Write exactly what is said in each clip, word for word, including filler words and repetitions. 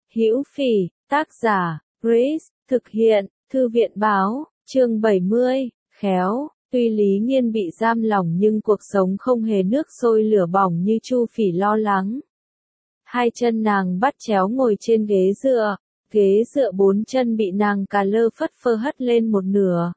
Hữu Phỉ, tác giả, Grace, thực hiện, Thư viện báo, chương bảy mươi, khéo, tuy Lý Nghiên bị giam lỏng nhưng cuộc sống không hề nước sôi lửa bỏng như Chu Phỉ lo lắng. Hai chân nàng bắt chéo ngồi trên ghế dựa, ghế dựa bốn chân bị nàng cà lơ phất phơ hất lên một nửa.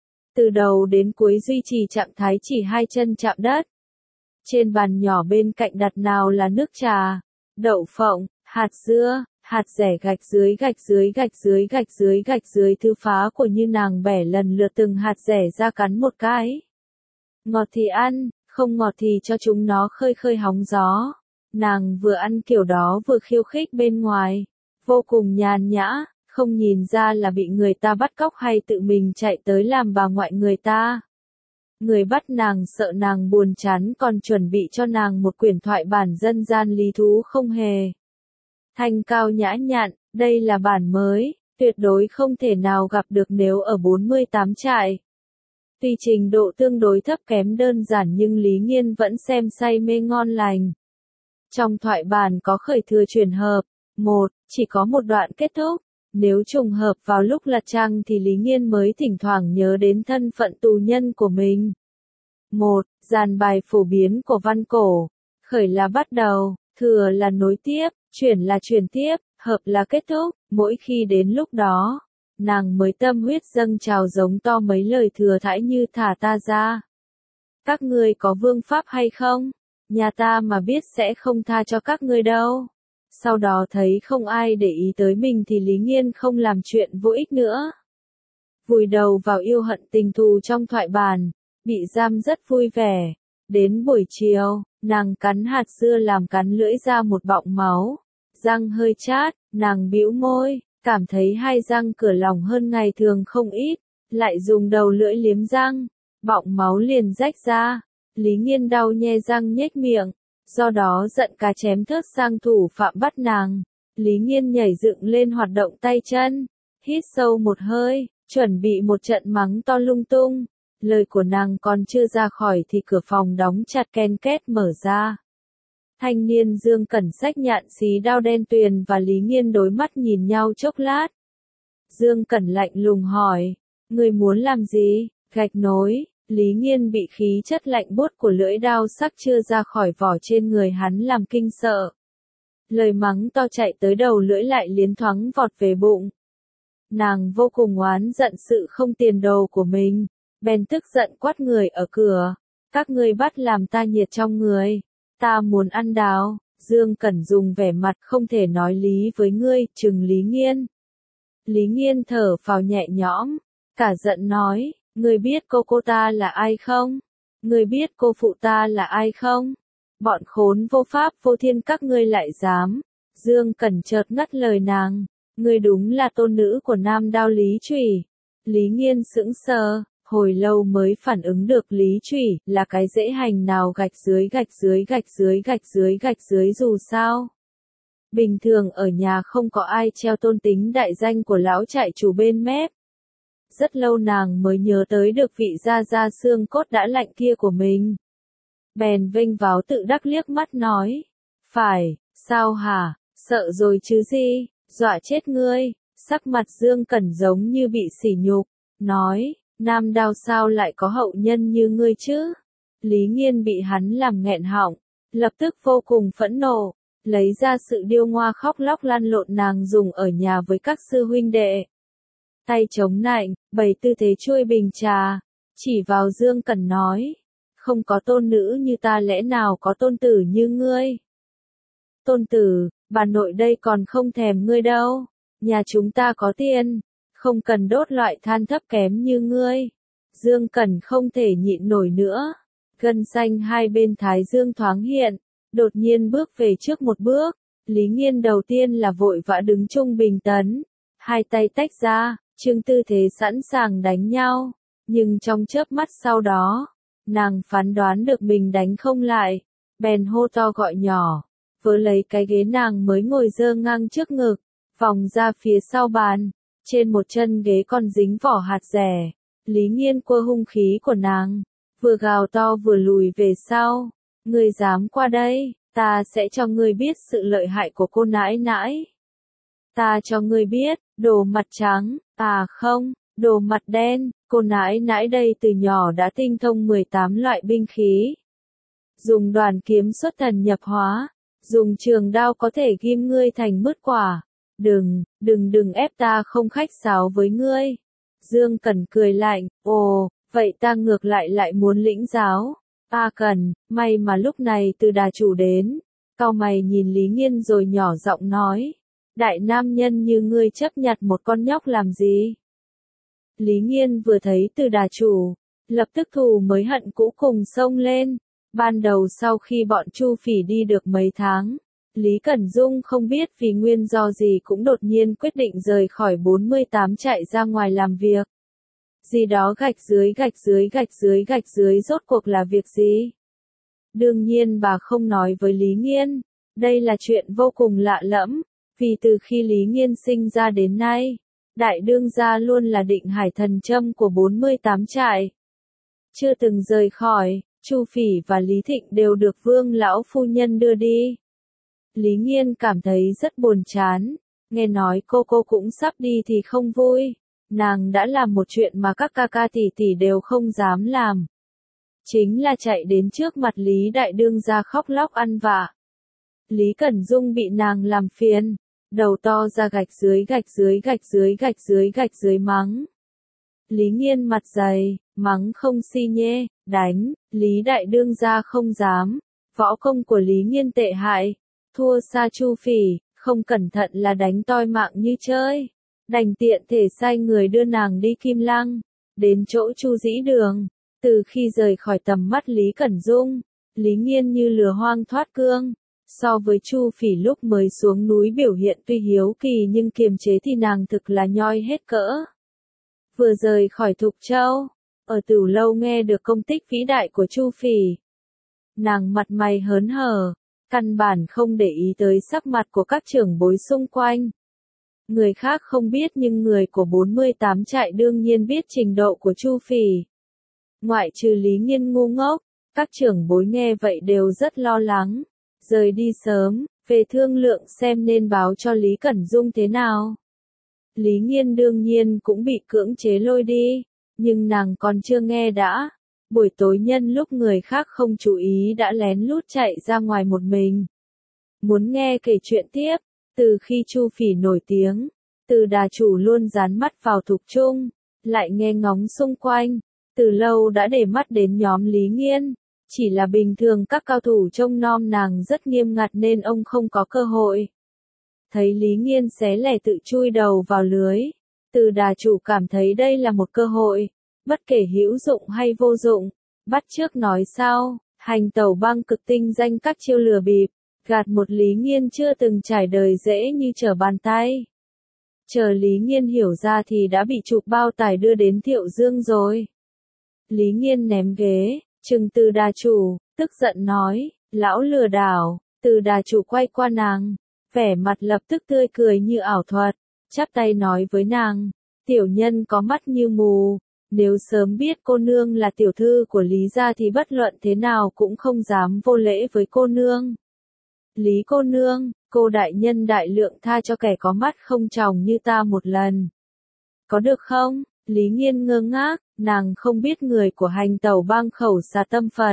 Từ đầu đến cuối duy trì trạng thái chỉ hai chân chạm đất. Trên bàn nhỏ bên cạnh đặt nào là nước trà, đậu phộng, hạt dưa, hạt dẻ gạch dưới gạch dưới gạch dưới gạch dưới gạch dưới thứ phá của như nàng bẻ lần lượt từng hạt dẻ ra cắn một cái. Ngọt thì ăn, không ngọt thì cho chúng nó khơi khơi hóng gió. Nàng vừa ăn kiểu đó vừa khiêu khích bên ngoài, vô cùng nhàn nhã, không nhìn ra là bị người ta bắt cóc hay tự mình chạy tới làm bà ngoại người ta. Người bắt nàng sợ nàng buồn chán còn chuẩn bị cho nàng một quyển thoại bản dân gian lý thú không hề. Thanh cao nhã nhặn, đây là bản mới, tuyệt đối không thể nào gặp được nếu ở bốn mươi tám trại. Tuy trình độ tương đối thấp kém đơn giản nhưng Lý Nghiên vẫn xem say mê ngon lành. Trong thoại bản có khởi thừa chuyển hợp, một, chỉ có một đoạn kết thúc. Nếu trùng hợp vào lúc lật trang thì Lý Nghiên mới thỉnh thoảng nhớ đến thân phận tù nhân của mình. Một, dàn bài phổ biến của văn cổ. Khởi là bắt đầu, thừa là nối tiếp, chuyển là truyền tiếp, hợp là kết thúc. Mỗi khi đến lúc đó, nàng mới tâm huyết dâng trào giống to mấy lời thừa thãi như thả ta ra. Các ngươi có vương pháp hay không? Nhà ta mà biết sẽ không tha cho các ngươi đâu. Sau đó thấy không ai để ý tới mình thì Lý Nghiên không làm chuyện vô ích nữa. Vùi đầu vào yêu hận tình thù trong thoại bản, bị giam rất vui vẻ. Đến buổi chiều, nàng cắn hạt dưa làm cắn lưỡi ra một bọng máu. Răng hơi chát, nàng bĩu môi, cảm thấy hai răng cửa lòng hơn ngày thường không ít, lại dùng đầu lưỡi liếm răng, bọng máu liền rách ra. Lý Nghiên đau nhe răng nhếch miệng. Do đó giận cá chém thớt sang thủ phạm bắt nàng. Lý Nghiên nhảy dựng lên hoạt động tay chân, hít sâu một hơi, chuẩn bị một trận mắng to lung tung. Lời của nàng còn chưa ra khỏi thì cửa phòng đóng chặt ken két mở ra. Thanh niên Dương Cẩn xách nhạn xí đao đen tuyền và Lý Nghiên đối mắt nhìn nhau chốc lát. Dương Cẩn lạnh lùng hỏi, người muốn làm gì? Gạch nối. Lý Nghiên bị khí chất lạnh buốt của lưỡi đao sắc chưa ra khỏi vỏ trên người hắn làm kinh sợ. Lời mắng to chạy tới đầu lưỡi lại liến thoáng vọt về bụng. Nàng vô cùng oán giận sự không tiền đồ của mình, bèn tức giận quát người ở cửa. Các ngươi bắt làm ta nhiệt trong người. Ta muốn ăn đào. Dương Cẩn dùng vẻ mặt không thể nói lý với ngươi, trừng Lý Nghiên. Lý Nghiên thở phào nhẹ nhõm, cả giận nói. Ngươi biết cô cô ta là ai không? Ngươi biết cô phụ ta là ai không? Bọn khốn vô pháp vô thiên các ngươi lại dám. Dương Cẩn chợt ngắt lời nàng. Ngươi đúng là tôn nữ của Nam Đao Lý Trùy. Lý Nghiên sững sờ, hồi lâu mới phản ứng được Lý Trùy là cái dễ hành nào gạch dưới gạch dưới gạch dưới gạch dưới gạch dưới dù sao. Bình thường ở nhà không có ai treo tôn tính đại danh của lão trại chủ bên mép. Rất lâu nàng mới nhớ tới được vị gia gia xương cốt đã lạnh kia của mình. Bèn vênh váo tự đắc liếc mắt nói. Phải, sao hả, sợ rồi chứ gì, dọa chết ngươi. Sắc mặt Dương Cẩn giống như bị sỉ nhục, nói, Nam Đao sao lại có hậu nhân như ngươi chứ? Lý Nghiên bị hắn làm nghẹn họng, lập tức vô cùng phẫn nộ, lấy ra sự điêu ngoa khóc lóc lăn lộn nàng dùng ở nhà với các sư huynh đệ. Tay chống nạnh, bày tư thế chuôi bình trà, chỉ vào Dương Cẩn nói, không có tôn nữ như ta lẽ nào có tôn tử như ngươi. Tôn tử, bà nội đây còn không thèm ngươi đâu, nhà chúng ta có tiền, không cần đốt loại than thấp kém như ngươi. Dương Cẩn không thể nhịn nổi nữa, gân xanh hai bên thái dương thoáng hiện, đột nhiên bước về trước một bước. Lý Nghiên đầu tiên là vội vã đứng trung bình tấn, hai tay tách ra, trưng tư thế sẵn sàng đánh nhau, nhưng trong chớp mắt sau đó, nàng phán đoán được mình đánh không lại, bèn hô to gọi nhỏ, vớ lấy cái ghế nàng mới ngồi dơ ngang trước ngực, vòng ra phía sau bàn, trên một chân ghế còn dính vỏ hạt dẻ. Lý Nghiên quơ hung khí của nàng, vừa gào to vừa lùi về sau, ngươi dám qua đây, ta sẽ cho ngươi biết sự lợi hại của cô nãi nãi. Ta cho ngươi biết, đồ mặt trắng, à không, đồ mặt đen, cô nãi nãi đây từ nhỏ đã tinh thông mười tám loại binh khí. Dùng đoàn kiếm xuất thần nhập hóa, dùng trường đao có thể ghim ngươi thành mứt quả. Đừng, đừng đừng ép ta không khách sáo với ngươi. Dương Cẩn cười lạnh, ồ, vậy ta ngược lại lại muốn lĩnh giáo. A Cẩn, may mà lúc này từ đà chủ đến. Cau mày nhìn Lý Nghiên rồi nhỏ giọng nói. Đại nam nhân như ngươi chấp nhặt một con nhóc làm gì? Lý Nghiên vừa thấy từ đà chủ, lập tức thù mới hận cũ cùng xông lên. Ban đầu sau khi bọn Chu Phỉ đi được mấy tháng, Lý Cẩn Dung không biết vì nguyên do gì cũng đột nhiên quyết định rời khỏi bốn mươi tám chạy ra ngoài làm việc. Gì đó gạch dưới gạch dưới gạch dưới gạch dưới rốt cuộc là việc gì? Đương nhiên bà không nói với Lý Nghiên. Đây là chuyện vô cùng lạ lẫm, vì từ khi Lý Nghiên sinh ra đến nay, đại đương gia luôn là định hải thần châm của bốn mươi tám trại. Chưa từng rời khỏi, Chu Phỉ và Lý Thịnh đều được Vương lão phu nhân đưa đi. Lý Nghiên cảm thấy rất buồn chán, nghe nói cô cô cũng sắp đi thì không vui. Nàng đã làm một chuyện mà các ca ca tỷ tỷ đều không dám làm. Chính là chạy đến trước mặt Lý đại đương gia khóc lóc ăn vạ. Lý Cẩn Dung bị nàng làm phiền, đầu to ra gạch dưới gạch dưới gạch dưới gạch dưới gạch dưới mắng. Lý Nghiên mặt dày, mắng không si nhê, đánh, Lý đại đương gia không dám. Võ công của Lý Nghiên tệ hại, thua xa Chu Phỉ, không cẩn thận là đánh toi mạng như chơi. Đành tiện thể sai người đưa nàng đi Kim Lăng, đến chỗ Chu Dĩ Đường. Từ khi rời khỏi tầm mắt Lý Cẩn Dung, Lý Nghiên như lừa hoang thoát cương. So với Chu Phỉ lúc mới xuống núi biểu hiện tuy hiếu kỳ nhưng kiềm chế thì nàng thực là nhoi hết cỡ. Vừa rời khỏi Thục Châu, ở Tửu Lâu nghe được công tích vĩ đại của Chu Phỉ. Nàng mặt mày hớn hở, căn bản không để ý tới sắc mặt của các trưởng bối xung quanh. Người khác không biết nhưng người của bốn mươi tám trại đương nhiên biết trình độ của Chu Phỉ. Ngoại trừ Lý Nghiên ngu ngốc, các trưởng bối nghe vậy đều rất lo lắng. Rời đi sớm, về thương lượng xem nên báo cho Lý Cẩn Dung thế nào. Lý Nghiên đương nhiên cũng bị cưỡng chế lôi đi, nhưng nàng còn chưa nghe đã. Buổi tối nhân lúc người khác không chú ý đã lén lút chạy ra ngoài một mình. Muốn nghe kể chuyện tiếp, từ khi Chu Phỉ nổi tiếng, từ đà chủ luôn dán mắt vào Thục Trung, lại nghe ngóng xung quanh, từ lâu đã để mắt đến nhóm Lý Nghiên. Chỉ là bình thường các cao thủ trông nom nàng rất nghiêm ngặt nên ông không có cơ hội. Thấy Lý Nghiên xé lẻ tự chui đầu vào lưới, từ đà chủ cảm thấy đây là một cơ hội, bất kể hữu dụng hay vô dụng, bắt chước nói sau, hành tẩu băng cực tinh danh các chiêu lừa bịp, gạt một Lý Nghiên chưa từng trải đời dễ như trở bàn tay. Chờ Lý Nghiên hiểu ra thì đã bị chụp bao tải đưa đến Thiệu Dương rồi. Lý Nghiên ném ghế, trừng từ đà chủ, tức giận nói, lão lừa đảo. Từ đà chủ quay qua nàng, vẻ mặt lập tức tươi cười như ảo thuật, chắp tay nói với nàng, tiểu nhân có mắt như mù, nếu sớm biết cô nương là tiểu thư của Lý gia thì bất luận thế nào cũng không dám vô lễ với cô nương. Lý cô nương, cô đại nhân đại lượng tha cho kẻ có mắt không tròng như ta một lần. Có được không? Lý Nghiên ngơ ngác, nàng không biết người của hành tẩu bang khẩu xà tâm Phật.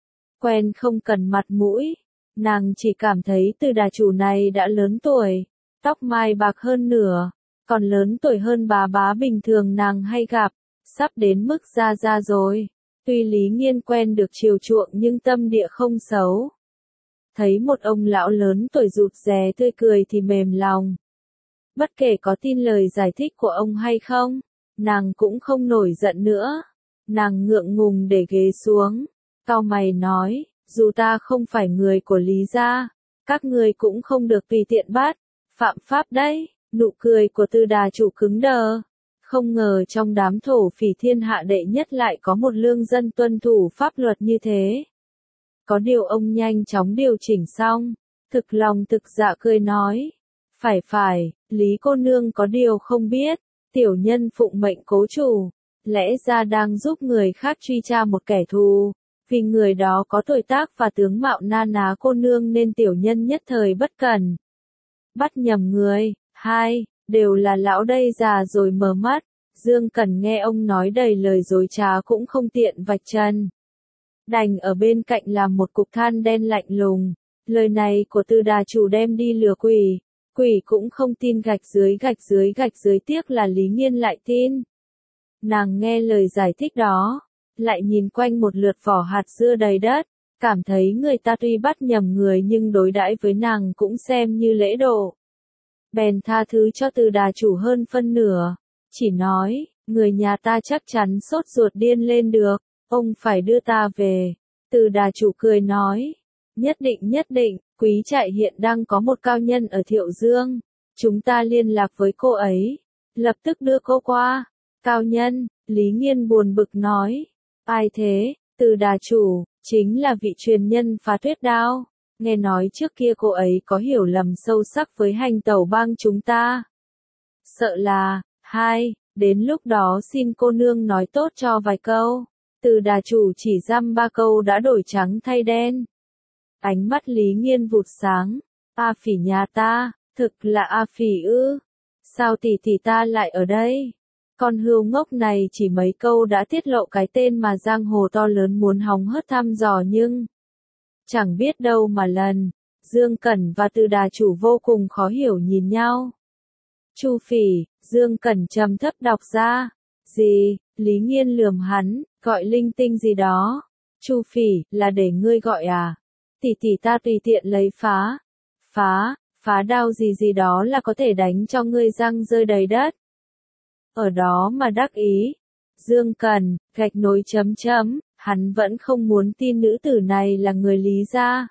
Quen không cần mặt mũi, nàng chỉ cảm thấy từ đà chủ này đã lớn tuổi, tóc mai bạc hơn nửa, còn lớn tuổi hơn bà bá bình thường nàng hay gặp, sắp đến mức ra ra rồi. Tuy Lý Nghiên quen được chiều chuộng nhưng tâm địa không xấu. Thấy một ông lão lớn tuổi rụt rè tươi cười thì mềm lòng. Bất kể có tin lời giải thích của ông hay không, nàng cũng không nổi giận nữa. Nàng ngượng ngùng để ghế xuống, cau mày nói, dù ta không phải người của Lý gia, các ngươi cũng không được tùy tiện bắt, phạm pháp đấy. Nụ cười của Từ đà chủ cứng đờ. Không ngờ trong đám thổ phỉ thiên hạ đệ nhất lại có một lương dân tuân thủ pháp luật như thế. Có điều ông nhanh chóng điều chỉnh xong, thực lòng thực dạ cười nói. Phải phải, Lý cô nương có điều không biết, tiểu nhân phụng mệnh cố chủ, lẽ ra đang giúp người khác truy tra một kẻ thù, vì người đó có tuổi tác và tướng mạo na ná cô nương nên tiểu nhân nhất thời bất cẩn. Bắt nhầm người, hai, đều là lão đây già rồi mờ mắt. Dương Cẩn nghe ông nói đầy lời dối trá cũng không tiện vạch trần. Đành ở bên cạnh làm một cục than đen lạnh lùng. Lời này của Từ đà chủ đem đi lừa quỷ. Quỷ cũng không tin, gạch dưới gạch dưới gạch dưới, tiếc là Lý Nghiên lại tin. Nàng nghe lời giải thích đó, lại nhìn quanh một lượt vỏ hạt dưa đầy đất, cảm thấy người ta tuy bắt nhầm người nhưng đối đãi với nàng cũng xem như lễ độ. Bèn tha thứ cho Từ đà chủ hơn phân nửa, chỉ nói, người nhà ta chắc chắn sốt ruột điên lên được, ông phải đưa ta về. Từ đà chủ cười nói, nhất định nhất định, quý trại hiện đang có một cao nhân ở Thiệu Dương, chúng ta liên lạc với cô ấy, lập tức đưa cô qua. Cao nhân, Lý Nghiên buồn bực nói, ai thế? Từ đà chủ, chính là vị truyền nhân phá tuyết đao, nghe nói trước kia cô ấy có hiểu lầm sâu sắc với hành tẩu bang chúng ta. Sợ là, hai, đến lúc đó xin cô nương nói tốt cho vài câu. Từ đà chủ chỉ dăm ba câu đã đổi trắng thay đen. Ánh mắt Lý Nghiên vụt sáng, A Phỉ nhà ta, thực là A Phỉ ư? Sao tỷ tỷ ta lại ở đây? Con hươu ngốc này chỉ mấy câu đã tiết lộ cái tên mà giang hồ to lớn muốn hóng hớt thăm dò, nhưng chẳng biết đâu mà lần. Dương Cẩn và Từ đà chủ vô cùng khó hiểu nhìn nhau. Chu Phỉ, Dương Cẩn trầm thấp đọc ra. Gì? Lý Nghiên lườm hắn, gọi linh tinh gì đó. Chu Phỉ, là để ngươi gọi à? Tỷ tỷ ta tùy tiện lấy phá. Phá, phá đao gì gì đó là có thể đánh cho ngươi răng rơi đầy đất. Ở đó mà đắc ý. Dương Cẩn, gạch nối chấm chấm, hắn vẫn không muốn tin nữ tử này là người Lý gia.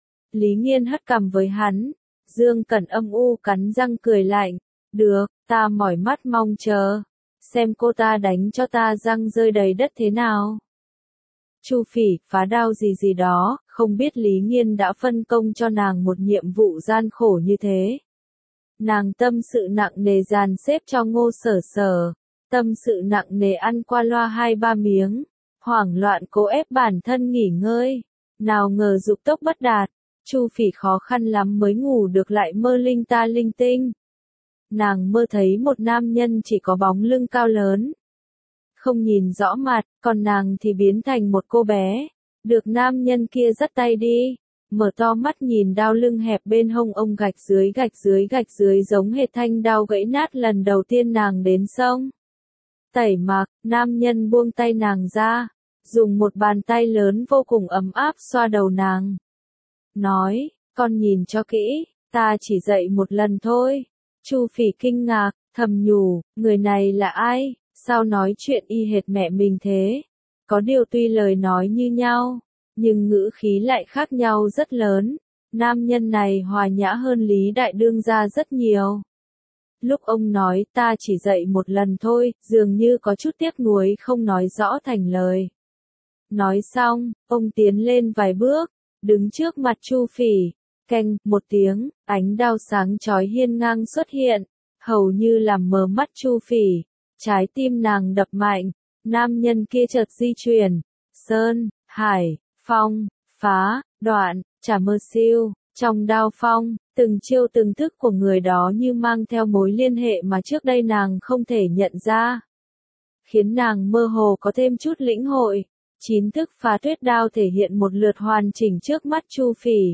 Lý Nghiên hất cằm với hắn. Dương Cẩn âm u cắn răng cười lạnh. Được, ta mỏi mắt mong chờ. Xem cô ta đánh cho ta răng rơi đầy đất thế nào. Chu Phỉ, phá đao gì gì đó, không biết Lý Nghiên đã phân công cho nàng một nhiệm vụ gian khổ như thế. Nàng tâm sự nặng nề dàn xếp cho Ngô Sở Sở, tâm sự nặng nề ăn qua loa hai ba miếng, hoảng loạn cố ép bản thân nghỉ ngơi, nào ngờ dục tốc bất đạt, Chu Phỉ khó khăn lắm mới ngủ được lại mơ linh ta linh tinh. Nàng mơ thấy một nam nhân chỉ có bóng lưng cao lớn, không nhìn rõ mặt, còn nàng thì biến thành một cô bé, được nam nhân kia dắt tay đi. Mở to mắt nhìn đao lưng hẹp bên hông ông, gạch dưới gạch dưới gạch dưới giống hệt thanh đao gãy nát lần đầu tiên nàng đến sông. Tẩy Mạc, nam nhân buông tay nàng ra, dùng một bàn tay lớn vô cùng ấm áp xoa đầu nàng. Nói, con nhìn cho kỹ, ta chỉ dạy một lần thôi. Chu Phỉ kinh ngạc, thầm nhủ, người này là ai, sao nói chuyện y hệt mẹ mình thế? Có điều tuy lời nói như nhau, nhưng ngữ khí lại khác nhau rất lớn. Nam nhân này hòa nhã hơn Lý Đại Đương gia rất nhiều. Lúc ông nói ta chỉ dạy một lần thôi, dường như có chút tiếc nuối không nói rõ thành lời. Nói xong, ông tiến lên vài bước, đứng trước mặt Chu Phỉ, canh, một tiếng, ánh đao sáng chói hiên ngang xuất hiện, hầu như làm mờ mắt Chu Phỉ. Trái tim nàng đập mạnh, nam nhân kia chợt di chuyển, sơn, hải, phong, phá, đoạn, trả mơ siêu, trong đao phong, từng chiêu từng thức của người đó như mang theo mối liên hệ mà trước đây nàng không thể nhận ra. Khiến nàng mơ hồ có thêm chút lĩnh hội, chín thức phá tuyết đao thể hiện một lượt hoàn chỉnh trước mắt Chu Phỉ.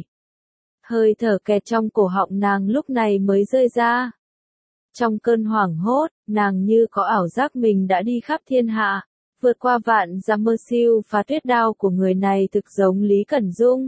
Hơi thở kẹt trong cổ họng nàng lúc này mới rơi ra. Trong cơn hoảng hốt, nàng như có ảo giác mình đã đi khắp thiên hạ, vượt qua vạn dặm mơ siêu phá tuyết đao của người này thực giống Lý Cẩn Dung.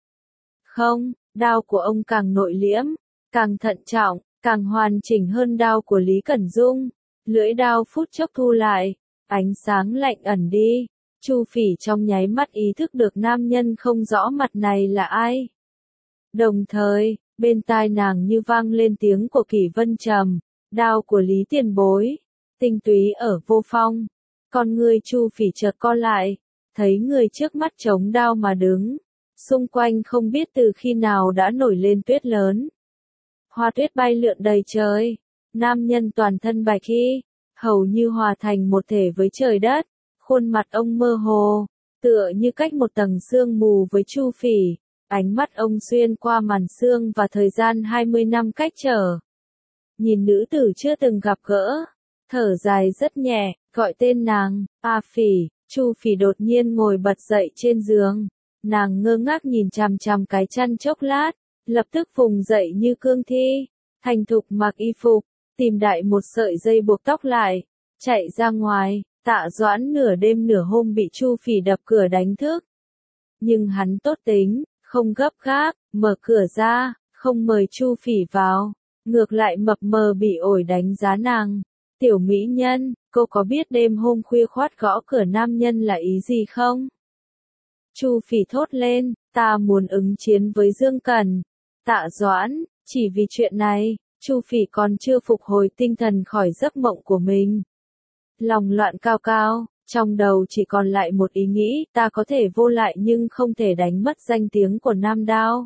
Không, đao của ông càng nội liễm, càng thận trọng, càng hoàn chỉnh hơn đao của Lý Cẩn Dung. Lưỡi đao phút chốc thu lại, ánh sáng lạnh ẩn đi. Chu Phỉ trong nháy mắt ý thức được nam nhân không rõ mặt này là ai. Đồng thời, bên tai nàng như vang lên tiếng của Kỷ Vân Trầm, đao của Lý tiền bối, tinh túy ở vô phong. Con người Chu Phỉ chợt co lại, thấy người trước mắt chống đao mà đứng. Xung quanh không biết từ khi nào đã nổi lên tuyết lớn. Hoa tuyết bay lượn đầy trời. Nam nhân toàn thân bạch y, hầu như hòa thành một thể với trời đất. Khuôn mặt ông mơ hồ, tựa như cách một tầng sương mù với Chu Phỉ. Ánh mắt ông xuyên qua màn sương và thời gian hai mươi năm cách trở. nhìn nữ tử chưa từng gặp gỡ, thở dài rất nhẹ, gọi tên nàng, A Phỉ. Chu Phỉ đột nhiên ngồi bật dậy trên giường, nàng ngơ ngác nhìn chằm chằm cái chăn chốc lát, lập tức vùng dậy như cương thi, thành thục mặc y phục, tìm đại một sợi dây buộc tóc lại, chạy ra ngoài. Tạ Doãn nửa đêm nửa hôm bị Chu Phỉ đập cửa đánh thức, nhưng hắn tốt tính, không gấp gáp, mở cửa ra, không mời Chu Phỉ vào, ngược lại mập mờ bị ổi đánh giá nàng. Tiểu mỹ nhân, cô có biết đêm hôm khuya khoắt gõ cửa nam nhân là ý gì không? Chu Phỉ thốt lên, ta muốn ứng chiến với Dương Cẩn. Tạ Doãn, chỉ vì chuyện này, Chu Phỉ còn chưa phục hồi tinh thần khỏi giấc mộng của mình. Lòng loạn cao cao, trong đầu chỉ còn lại một ý nghĩ, ta có thể vô lại nhưng không thể đánh mất danh tiếng của Nam Đao.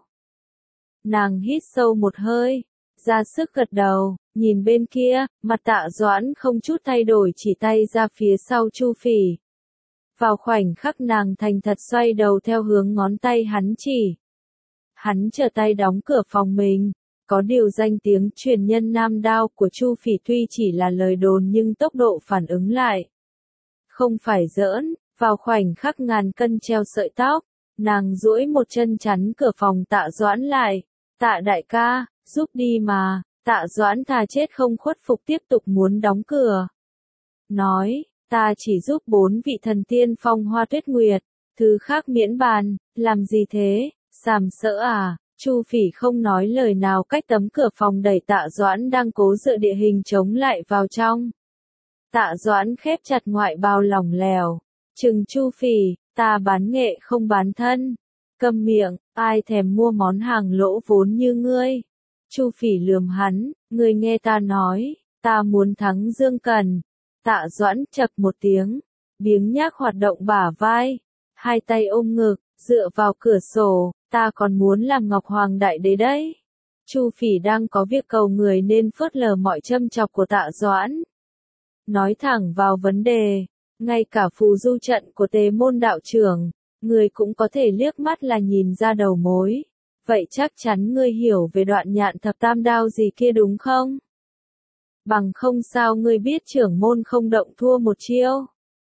Nàng hít sâu một hơi, ra sức gật đầu, nhìn bên kia, mặt Tạ Doãn không chút thay đổi chỉ tay ra phía sau Chu Phỉ. Vào khoảnh khắc nàng thành thật xoay đầu theo hướng ngón tay hắn chỉ. Hắn trở tay đóng cửa phòng mình. Có điều danh tiếng truyền nhân Nam Đao của Chu Phỉ tuy chỉ là lời đồn nhưng tốc độ phản ứng lại không phải giỡn, vào khoảnh khắc ngàn cân treo sợi tóc, nàng duỗi một chân chắn cửa phòng Tạ Doãn lại. Tạ đại ca, giúp đi mà. Tạ Doãn thà chết không khuất phục tiếp tục muốn đóng cửa. Nói, ta chỉ giúp bốn vị thần tiên phong hoa tuyết nguyệt, thứ khác miễn bàn, làm gì thế, sàm sỡ à? Chu Phỉ không nói lời nào cách tấm cửa phòng đẩy Tạ Doãn đang cố dựa địa hình chống lại vào trong. Tạ Doãn khép chặt ngoại bào lỏng lẻo, chừng Chu Phỉ, ta bán nghệ không bán thân. Câm miệng, ai thèm mua món hàng lỗ vốn như ngươi. Chu Phỉ lườm hắn, ngươi nghe ta nói, ta muốn thắng Dương Cẩn. Tạ Doãn chậc một tiếng, biếng nhác hoạt động bả vai, hai tay ôm ngực, dựa vào cửa sổ, ta còn muốn làm Ngọc Hoàng Đại Đế đấy. Chu Phỉ đang có việc cầu người nên phớt lờ mọi châm chọc của Tạ Doãn. Nói thẳng vào vấn đề, ngay cả phù du trận của Tề môn đạo trưởng, người cũng có thể liếc mắt là nhìn ra đầu mối. Vậy chắc chắn ngươi hiểu về đoạn nhạn thập tam đao gì kia đúng không? Bằng không sao ngươi biết trưởng môn không động thua một chiêu?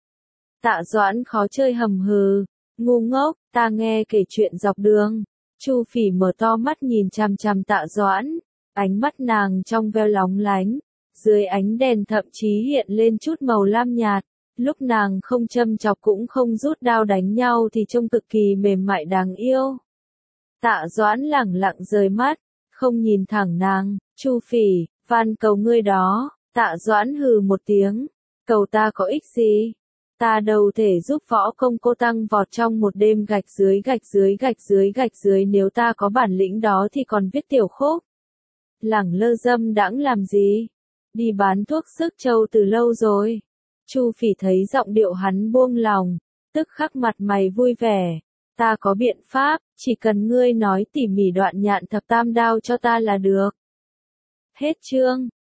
Tạ Doãn khó chơi hầm hừ, ngu ngốc, ta nghe kể chuyện dọc đường. Chu Phỉ mở to mắt nhìn chằm chằm Tạ Doãn, ánh mắt nàng trong veo lóng lánh, dưới ánh đèn thậm chí hiện lên chút màu lam nhạt. Lúc nàng không châm chọc cũng không rút đao đánh nhau thì trông cực kỳ mềm mại đáng yêu. Tạ Doãn lẳng lặng rời mắt, không nhìn thẳng nàng. Chu Phỉ, van cầu ngươi đó. Tạ Doãn hừ một tiếng, cầu ta có ích gì? Ta đâu thể giúp võ công cô tăng vọt trong một đêm gạch dưới gạch dưới gạch dưới gạch dưới, nếu ta có bản lĩnh đó thì còn viết tiểu khúc. Lẳng lơ dâm đãng làm gì? Đi bán thuốc sức châu từ lâu rồi. Chu Phỉ thấy giọng điệu hắn buông lòng, tức khắc mặt mày vui vẻ. Ta có biện pháp, chỉ cần ngươi nói tỉ mỉ đoạn nhạn thập tam đao cho ta là được. Hết chương.